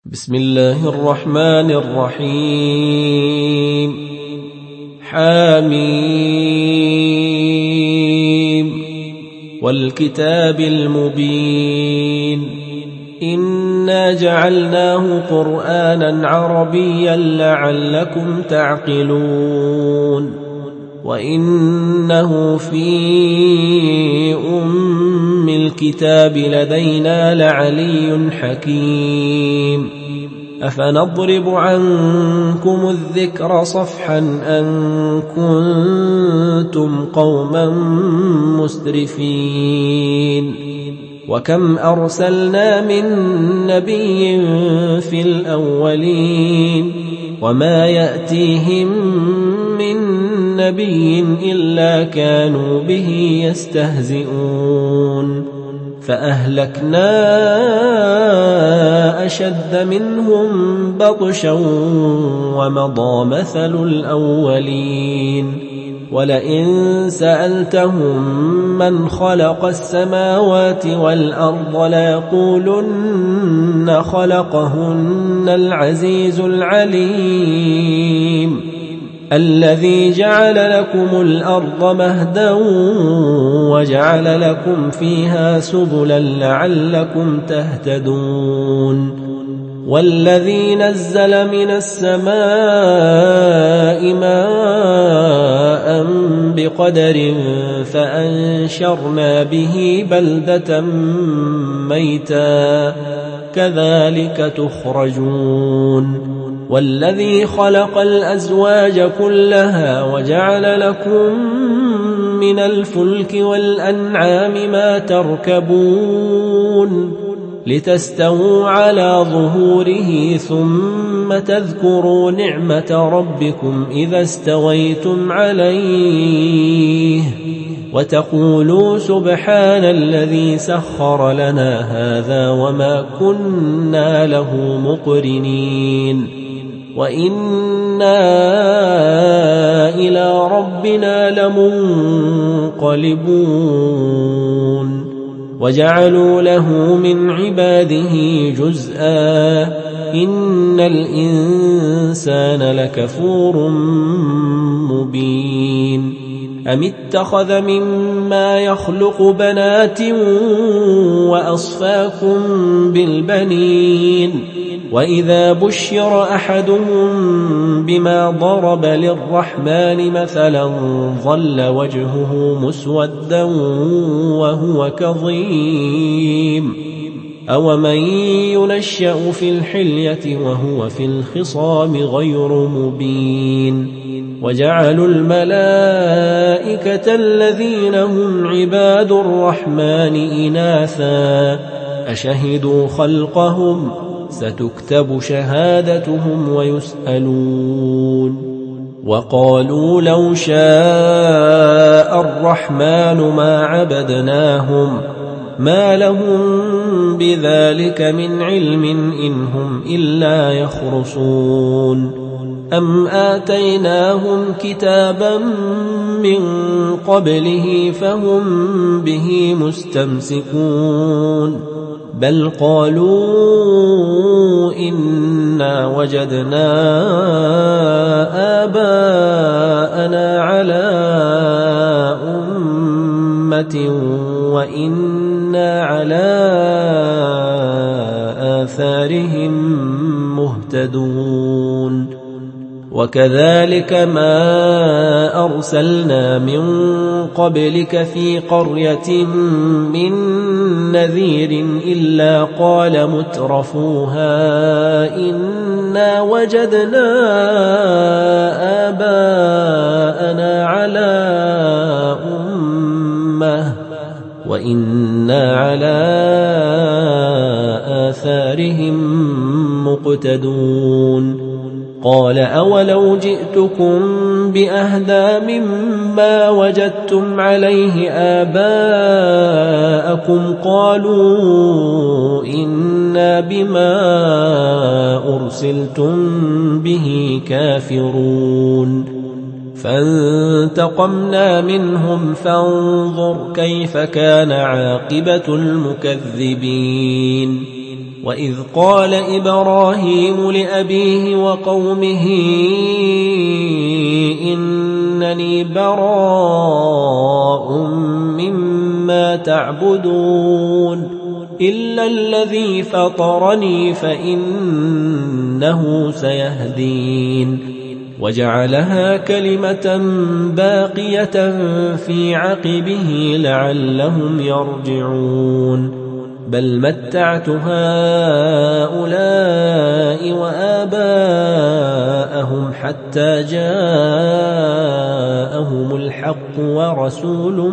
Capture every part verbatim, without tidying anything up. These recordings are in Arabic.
بسم الله الرحمن الرحيم. حاميم والكتاب المبين إنا جعلناه قرآنا عربيا لعلكم تعقلون وإنه في أم الكتاب لدينا لعلي حكيم. أفنضرب عنكم الذكر صفحا أن كنتم قوما مسرفين وكم أرسلنا من نبي في الأولين وما يأتيهم من نبي إلا كانوا به يستهزئون فأهلكنا أشد منهم بطشا ومضى مثل الأولين ولئن سألتهم من خلق السماوات والأرض ليقولن خلقهن العزيز العليم الذي جعل لكم الأرض مهدا وجعل لكم فيها سبلا لعلكم تهتدون والذي نزل من السماء ماء بقدر فأنشرنا به بلدة ميتا كذلك تخرجون والذي خلق الأزواج كلها وجعل لكم من الفلك والأنعام ما تركبون لتستووا على ظهوره ثم تذكروا نعمة ربكم إذا استويتم عليه وتقولوا سبحان الذي سخر لنا هذا وما كنا له مقرنين وإنا إلى ربنا لمنقلبون وجعلوا له من عباده جزءا إن الإنسان لكفور مبين أم اتخذ مما يخلق بنات وأصفاكم بالبنين وإذا بشر أحدهم بما ضرب للرحمن مثلا ظل وجهه مسودا وهو كظيم أومن ينشأ في الحلية وهو في الخصام غير مبين وجعلوا الملائكة الذين هم عباد الرحمن إناثا أشهدوا خلقهم ستكتب شهادتهم ويسألون وقالوا لو شاء الرحمن ما عبدناهم ما لهم بذلك من علم إن هم إلا يخرصون أم آتيناهم كتابا من قبله فهم به مستمسكون بل قالوا إنا وجدنا آباءنا على أمة وإنا على آثارهم مهتدون وكذلك ما أرسلنا من قبلك في قرية من نذير إلا قال مترفوها إنا وجدنا آباءنا على أمة وإنا على آثارهم مقتدون قال أولو جئتكم بأهدى مما وجدتم عليه آباءكم قالوا إنا بما أرسلتم به كافرون فانتقمنا منهم فانظر كيف كان عاقبة المكذبين وإذ قال إبراهيم لأبيه وقومه إنني براء مما تعبدون إلا الذي فطرني فإنه سيهدين وجعلها كلمة باقية في عقبه لعلهم يرجعون بل متعت هؤلاء وآباءهم حتى جاءهم الحق ورسول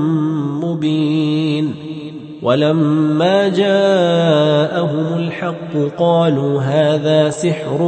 مبين ولما جاءهم الحق قالوا هذا سحر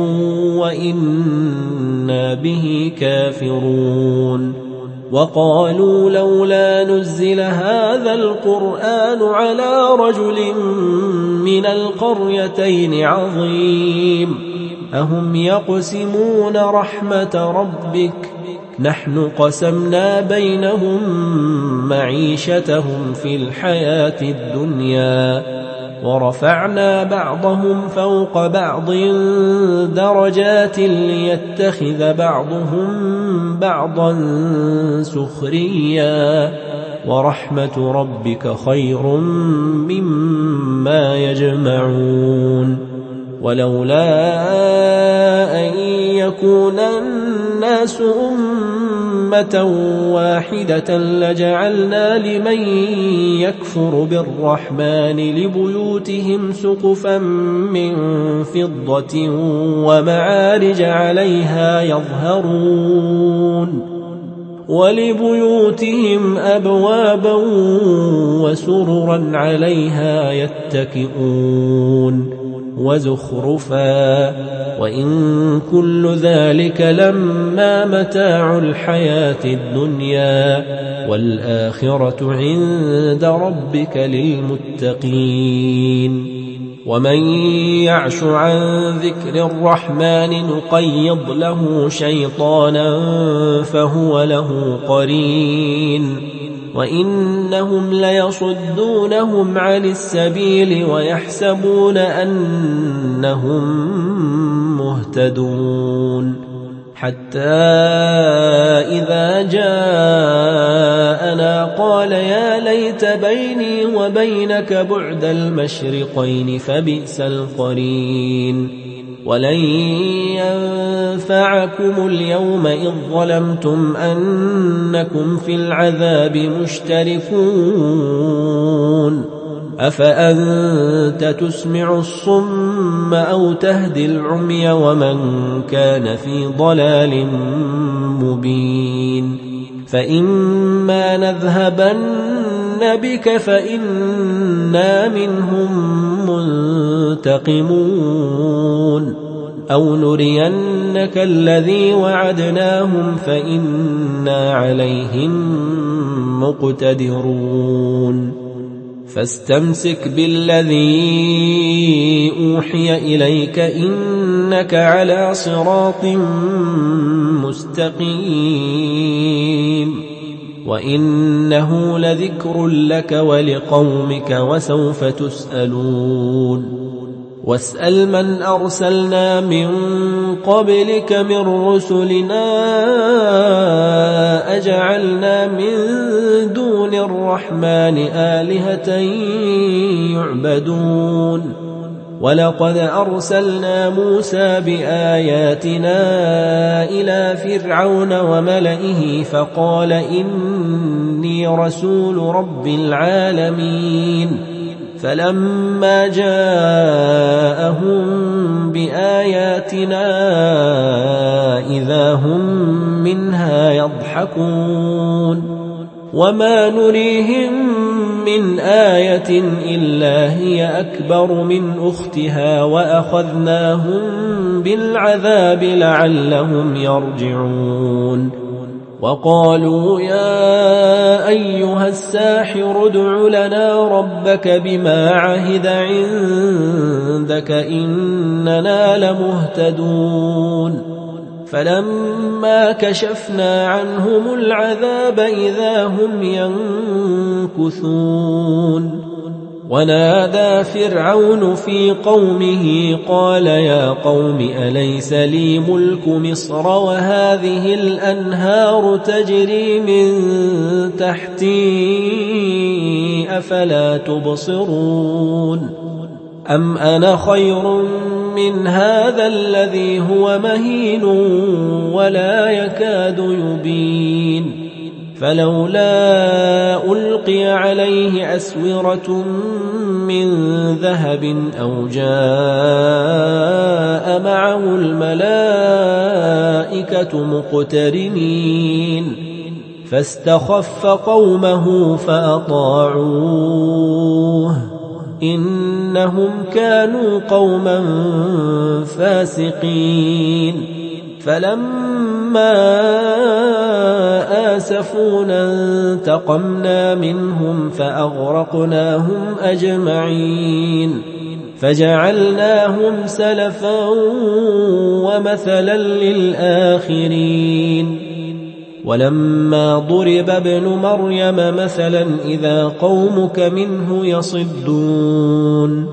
وإنا به كافرون وقالوا لولا نزل هذا القرآن على رجل من القريتين عظيم أهم يقسمون رحمة ربك نحن قسمنا بينهم معيشتهم في الحياة الدنيا ورفعنا بعضهم فوق بعض درجات ليتخذ بعضهم بعضا سخريا ورحمة ربك خير مما يجمعون ولولا أن يكون الناس أمة واحدة لجعلنا لمن يكفر بالرحمن لبيوتهم سقفا من فضة ومعارج عليها يظهرون ولبيوتهم أبوابا وسررا عليها يتكئون وزخرفا وإن كل ذلك لما متاع الحياة الدنيا والآخرة عند ربك للمتقين ومن يعش عن ذكر الرحمن نقيض له شيطانا فهو له قرين وإنهم ليصدونهم عن السبيل ويحسبون أنهم مهتدون حتى إذا جاءنا قال يا ليت بيني وبينك بعد المشرقين فبئس القرين ولن ينفعكم اليوم إذ ظلمتم أنكم في العذاب مشتركون أفأنت تسمع الصم أو تهدي العمي ومن كان في ضلال مبين فإما نذهبن بك فإنا منهم منتقمون أو نرينك الذي وعدناهم فإنا عليهم مقتدرون فاستمسك بالذي أوحي إليك إنك على صراط مستقيم وإنه لذكر لك ولقومك وسوف تسألون واسأل من أرسلنا من قبلك من رسلنا أجعلنا من دون الرحمن آلهة يعبدون ولقد أرسلنا موسى بآياتنا إلى فرعون وملئه فقال إني رسول رب العالمين فلما جاءهم بآياتنا إذا هم منها يضحكون وما نريهم من آية إلا هي أكبر من أختها وأخذناهم بالعذاب لعلهم يرجعون وقالوا يا أيها الساحر ادع لنا ربك بما عهد عندك إننا لمهتدون فلما كشفنا عنهم العذاب إذا هم ينكثون ونادى فرعون في قومه قال يا قوم أليس لي ملك مصر وهذه الأنهار تجري من تحتي أفلا تبصرون أم أنا خير من هذا الذي هو مهين ولا يكاد يبين فلولا ألقي عليه أسورة من ذهب أو جاء معه الملائكة مقترنين فاستخف قومه فأطاعوه إنهم كانوا قوما فاسقين فلما آسفونا انتقمنا منهم فأغرقناهم أجمعين فجعلناهم سلفا ومثلا للآخرين ولما ضرب ابن مريم مثلا إذا قومك منه يصدون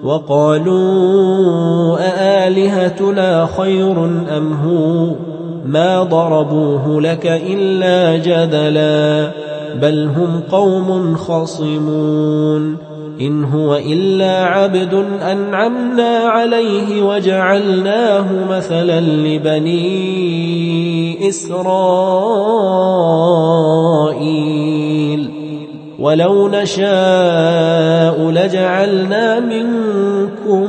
وقالوا أآلهتنا خير أم هو ما ضربوه لك إلا جدلا بل هم قوم خصمون إن هو إلا عبد أنعمنا عليه وجعلناه مثلا لبني إسرائيل ولو نشاء لجعلنا منكم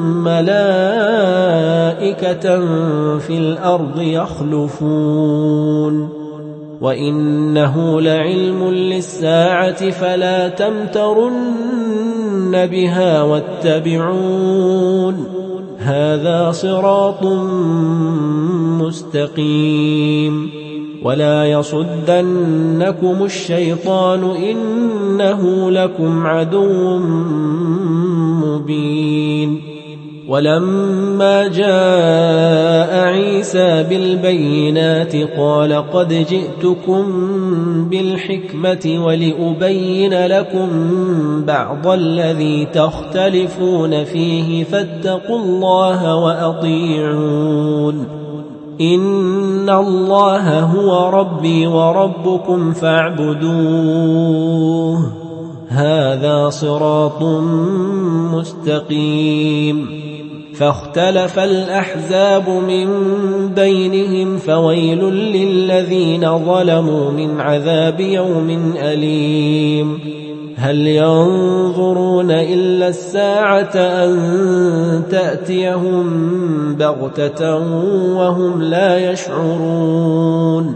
ملائكة في الأرض يخلفون وإنه لعلم للساعة فلا تمترن بها واتبعون هذا صراط مستقيم ولا يصدنكم الشيطان إنه لكم عدو مبين ولما جاء عيسى بالبينات قال قد جئتكم بالحكمة ولأبين لكم بعض الذي تختلفون فيه فاتقوا الله وأطيعون إن الله هو ربي وربكم فاعبدوه هذا صراط مستقيم فاختلف الأحزاب من بينهم فويل للذين ظلموا من عذاب يوم أليم هل ينظرون إلا الساعة أن تأتيهم بغتة وهم لا يشعرون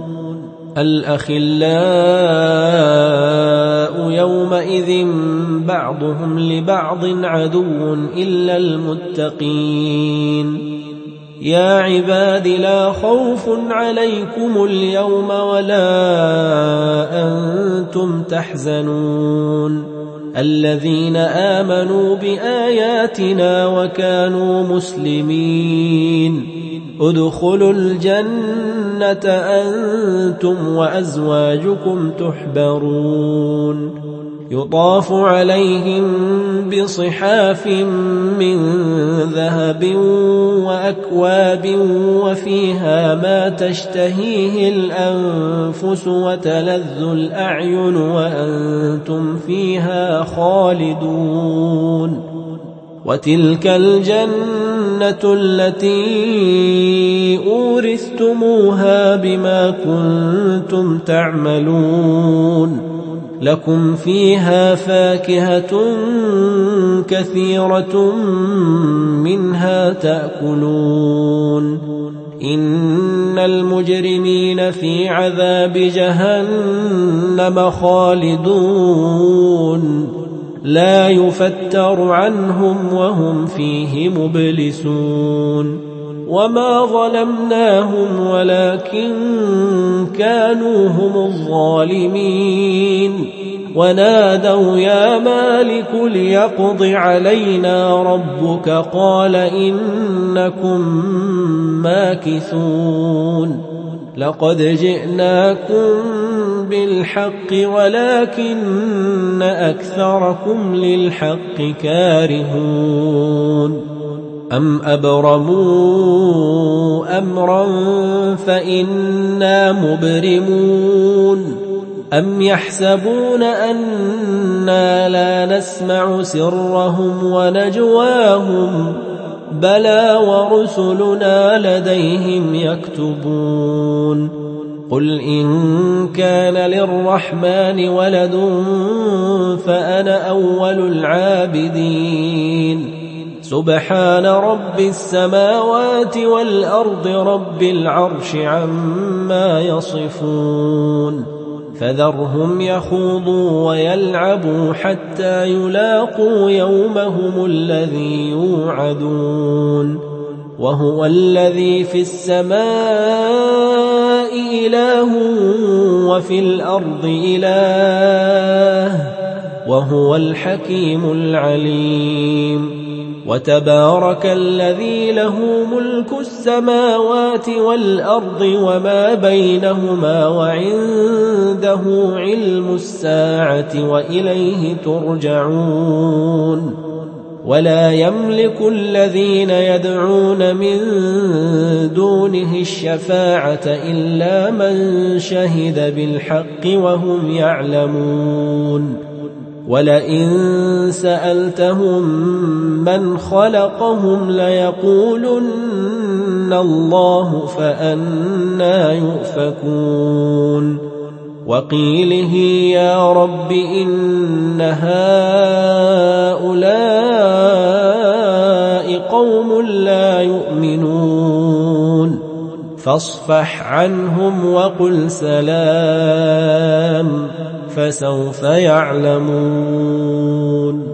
الأخلاء يومئذ بعضهم لبعض عدو إلا المتقين يا عباد لا خوف عليكم اليوم ولا أنتم تحزنون الذين آمنوا بآياتنا وكانوا مسلمين ادخلوا الجنة أنتم وأزواجكم تحبرون يطاف عليهم بصحاف من ذهب وأكواب وفيها ما تشتهيه الأنفس وتلذ الأعين وأنتم فيها خالدون وتلك الجنة التي أورثتموها بما كنتم تعملون لكم فيها فاكهة كثيرة منها تأكلون إن المجرمين في عذاب جهنم خالدون لا يفتر عنهم وهم فيه مبلسون وما ظلمناهم ولكن كانوا هم الظالمين ونادوا يا مالك ليقض علينا ربك قال إنكم ماكثون لقد جئناكم بالحق ولكن أكثركم للحق كارهون أم أبرموا أمرا فإنا مبرمون أم يحسبون أنا لا نسمع سرهم ونجواهم بلى ورسلنا لديهم يكتبون قل إن كان للرحمن ولد فأنا أول العابدين سبحان رب السماوات والأرض رب العرش عما يصفون فذرهم يخوضوا ويلعبوا حتى يلاقوا يومهم الذي يوعدون وهو الذي في السماء إله وفي الأرض إله وهو الحكيم العليم وتبارك الذي له ملك السماوات والأرض وما بينهما وعنده علم الساعة وإليه ترجعون ولا يملك الذين يدعون من دونه الشفاعة إلا من شهد بالحق وهم يعلمون ولئن سألتهم من خلقهم ليقولن الله فأنى يؤفكون وقيله يا رب إن هؤلاء قوم لا يؤمنون فاصفح عنهم وقل سلام فسوف يعلمون.